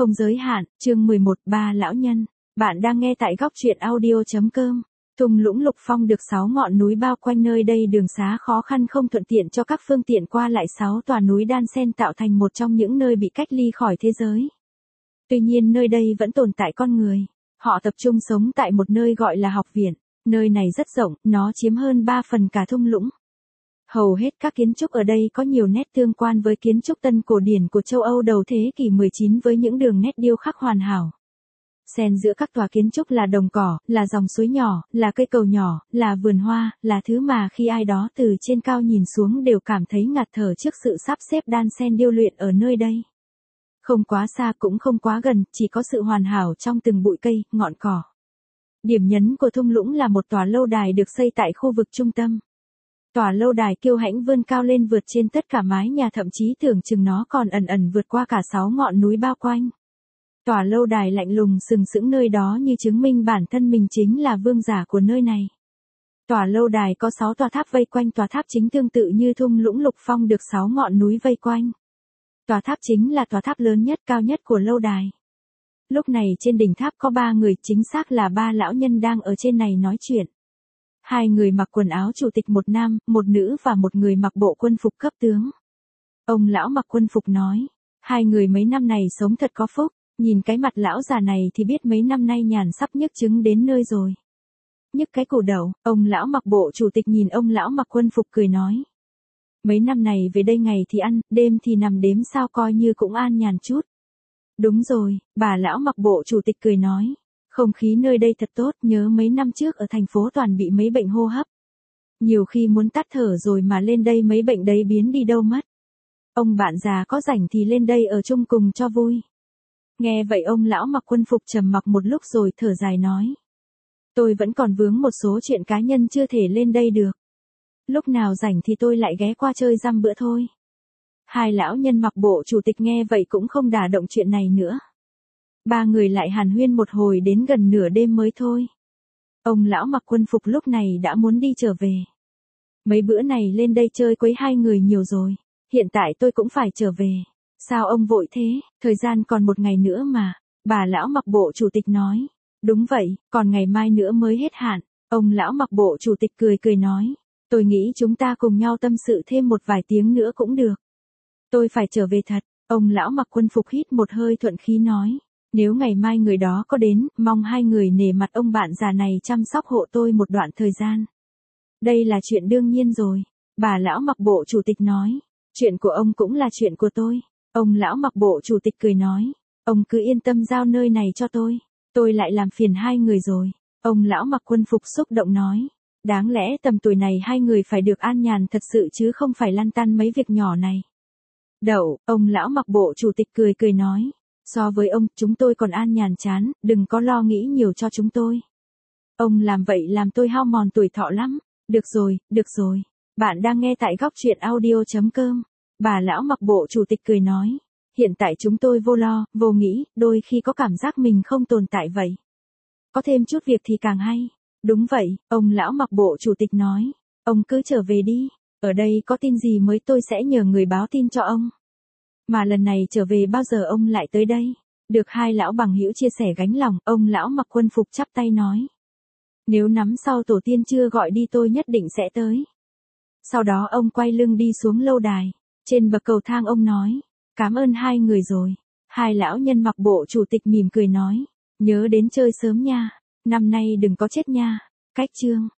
Không giới hạn, chương 11, ba lão nhân. Bạn đang nghe tại góc truyện audio.com. Thung lũng Lục Phong được 6 ngọn núi bao quanh, nơi đây đường xá khó khăn không thuận tiện cho các phương tiện qua lại. 6 tòa núi đan xen tạo thành một trong những nơi bị cách ly khỏi thế giới. Tuy nhiên nơi đây vẫn tồn tại con người. Họ tập trung sống tại một nơi gọi là học viện. Nơi này rất rộng, nó chiếm hơn 3 phần cả thung lũng. Hầu hết các kiến trúc ở đây có nhiều nét tương quan với kiến trúc tân cổ điển của châu Âu đầu thế kỷ 19 với những đường nét điêu khắc hoàn hảo. Xen giữa các tòa kiến trúc là đồng cỏ, là dòng suối nhỏ, là cây cầu nhỏ, là vườn hoa, là thứ mà khi ai đó từ trên cao nhìn xuống đều cảm thấy ngạt thở trước sự sắp xếp đan xen điêu luyện ở nơi đây. Không quá xa cũng không quá gần, chỉ có sự hoàn hảo trong từng bụi cây, ngọn cỏ. Điểm nhấn của thung lũng là một tòa lâu đài được xây tại khu vực trung tâm. Tòa lâu đài kiêu hãnh vươn cao lên vượt trên tất cả mái nhà, thậm chí tưởng chừng nó còn ẩn ẩn vượt qua cả 6 ngọn núi bao quanh. Tòa lâu đài lạnh lùng sừng sững nơi đó như chứng minh bản thân mình chính là vương giả của nơi này. Tòa lâu đài có 6 tòa tháp vây quanh tòa tháp chính, tương tự như thung lũng Lục Phong được 6 ngọn núi vây quanh. Tòa tháp chính là tòa tháp lớn nhất, cao nhất của lâu đài. Lúc này trên đỉnh tháp có 3 người, chính xác là 3 lão nhân đang ở trên này nói chuyện. 2 người mặc quần áo chủ tịch, một nam, một nữ và một người mặc bộ quân phục cấp tướng. Ông lão mặc quân phục nói, 2 người mấy năm này sống thật có phúc, nhìn cái mặt lão già này thì biết mấy năm nay nhàn sắp nhức trứng đến nơi rồi. Nhức cái củ đầu, ông lão mặc bộ chủ tịch nhìn ông lão mặc quân phục cười nói. Mấy năm này về đây ngày thì ăn, đêm thì nằm đếm sao coi như cũng an nhàn chút. Đúng rồi, bà lão mặc bộ chủ tịch cười nói. Không khí nơi đây thật tốt, nhớ mấy năm trước ở thành phố toàn bị mấy bệnh hô hấp. Nhiều khi muốn tắt thở rồi mà lên đây mấy bệnh đấy biến đi đâu mất. Ông bạn già có rảnh thì lên đây ở chung cùng cho vui. Nghe vậy ông lão mặc quân phục trầm mặc một lúc rồi thở dài nói. Tôi vẫn còn vướng một số chuyện cá nhân chưa thể lên đây được. Lúc nào rảnh thì tôi lại ghé qua chơi dăm bữa thôi. 2 lão nhân mặc bộ chủ tịch nghe vậy cũng không đả động chuyện này nữa. 3 người lại hàn huyên một hồi đến gần nửa đêm mới thôi. Ông lão mặc quân phục lúc này đã muốn đi trở về. Mấy bữa này lên đây chơi quấy 2 người nhiều rồi. Hiện tại tôi cũng phải trở về. Sao ông vội thế, thời gian còn 1 ngày nữa mà. Bà lão mặc bộ chủ tịch nói. Đúng vậy, còn ngày mai nữa mới hết hạn. Ông lão mặc bộ chủ tịch cười cười nói. Tôi nghĩ chúng ta cùng nhau tâm sự thêm một vài tiếng nữa cũng được. Tôi phải trở về thật. Ông lão mặc quân phục hít một hơi thuận khí nói. Nếu ngày mai người đó có đến, mong 2 người nể mặt ông bạn già này chăm sóc hộ tôi một đoạn thời gian. Đây là chuyện đương nhiên rồi. Bà lão mặc bộ chủ tịch nói. Chuyện của ông cũng là chuyện của tôi. Ông lão mặc bộ chủ tịch cười nói. Ông cứ yên tâm giao nơi này cho tôi. Tôi lại làm phiền 2 người rồi. Ông lão mặc quân phục xúc động nói. Đáng lẽ tầm tuổi này 2 người phải được an nhàn thật sự chứ không phải lăn tăn mấy việc nhỏ này. Đậu, ông lão mặc bộ chủ tịch cười cười nói. So với ông, chúng tôi còn an nhàn chán, đừng có lo nghĩ nhiều cho chúng tôi. Ông làm vậy làm tôi hao mòn tuổi thọ lắm. Được rồi. Bạn đang nghe tại góc truyện audio.com. Bà lão mặc bộ chủ tịch cười nói. Hiện tại chúng tôi vô lo, vô nghĩ, đôi khi có cảm giác mình không tồn tại vậy. Có thêm chút việc thì càng hay. Đúng vậy, ông lão mặc bộ chủ tịch nói. Ông cứ trở về đi. Ở đây có tin gì mới tôi sẽ nhờ người báo tin cho ông. Mà lần này trở về bao giờ ông lại tới đây? Được 2 lão bằng hữu chia sẻ gánh lòng, ông lão mặc quân phục chắp tay nói. Nếu nắm sau tổ tiên chưa gọi đi tôi nhất định sẽ tới. Sau đó ông quay lưng đi xuống lâu đài. Trên bậc cầu thang ông nói. Cảm ơn 2 người rồi. 2 lão nhân mặc bộ chủ tịch mỉm cười nói. Nhớ đến chơi sớm nha. Năm nay đừng có chết nha. Cách chương.